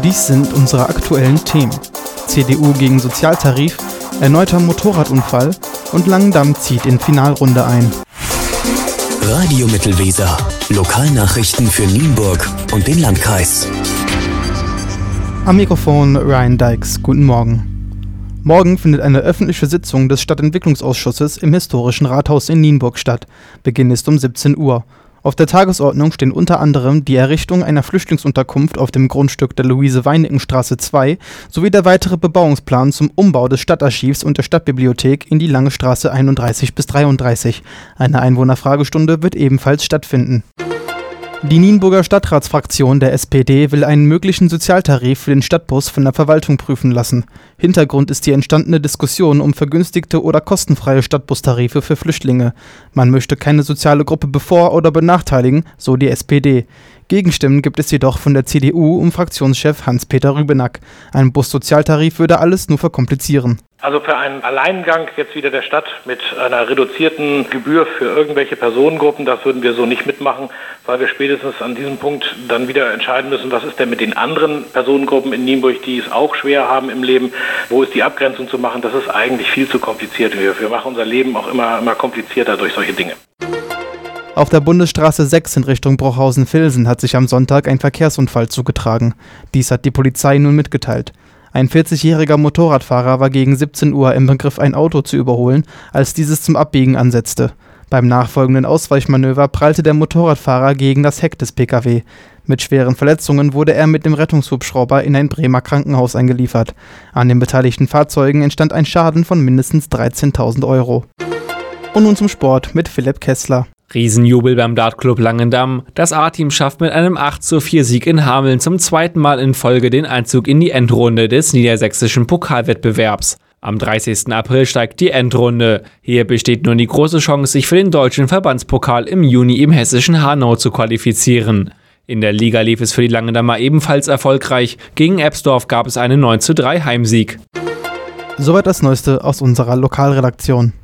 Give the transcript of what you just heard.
Dies sind unsere aktuellen Themen. CDU gegen Sozialtarif, erneuter Motorradunfall und Langendamm zieht in Finalrunde ein. Radio Mittelweser. Lokalnachrichten für Nienburg und den Landkreis. Am Mikrofon Ryan Dykes. Guten Morgen. Morgen findet eine öffentliche Sitzung des Stadtentwicklungsausschusses im historischen Rathaus in Nienburg statt. Beginn ist um 17 Uhr. Auf der Tagesordnung stehen unter anderem die Errichtung einer Flüchtlingsunterkunft auf dem Grundstück der Luise-Weinicken-Straße 2 sowie der weitere Bebauungsplan zum Umbau des Stadtarchivs und der Stadtbibliothek in die Lange Straße 31 bis 33. Eine Einwohnerfragestunde wird ebenfalls stattfinden. Die Nienburger Stadtratsfraktion der SPD will einen möglichen Sozialtarif für den Stadtbus von der Verwaltung prüfen lassen. Hintergrund ist die entstandene Diskussion um vergünstigte oder kostenfreie Stadtbustarife für Flüchtlinge. Man möchte keine soziale Gruppe bevor- oder benachteiligen, so die SPD. Gegenstimmen gibt es jedoch von der CDU um Fraktionschef Hans-Peter Rübenack. Ein Bussozialtarif würde alles nur verkomplizieren. Also für einen Alleingang jetzt wieder der Stadt mit einer reduzierten Gebühr für irgendwelche Personengruppen, das würden wir so nicht mitmachen, weil wir spätestens an diesem Punkt dann wieder entscheiden müssen, was ist denn mit den anderen Personengruppen in Nienburg, die es auch schwer haben im Leben, wo ist die Abgrenzung zu machen, das ist eigentlich viel zu kompliziert. Wir machen unser Leben auch immer komplizierter durch solche Dinge. Auf der Bundesstraße 6 in Richtung Bruchhausen-Vilsen hat sich am Sonntag ein Verkehrsunfall zugetragen. Dies hat die Polizei nun mitgeteilt. Ein 40-jähriger Motorradfahrer war gegen 17 Uhr im Begriff, ein Auto zu überholen, als dieses zum Abbiegen ansetzte. Beim nachfolgenden Ausweichmanöver prallte der Motorradfahrer gegen das Heck des Pkw. Mit schweren Verletzungen wurde er mit dem Rettungshubschrauber in ein Bremer Krankenhaus eingeliefert. An den beteiligten Fahrzeugen entstand ein Schaden von mindestens 13.000 Euro. Und nun zum Sport mit Philipp Kessler. Riesenjubel beim Dartclub Langendamm. Das A-Team schafft mit einem 8:4 Sieg in Hameln zum zweiten Mal in Folge den Einzug in die Endrunde des niedersächsischen Pokalwettbewerbs. Am 30. April steigt die Endrunde. Hier besteht nun die große Chance, sich für den deutschen Verbandspokal im Juni im hessischen Hanau zu qualifizieren. In der Liga lief es für die Langendammer ebenfalls erfolgreich. Gegen Ebsdorf gab es einen 9:3 Heimsieg. Soweit das Neueste aus unserer Lokalredaktion.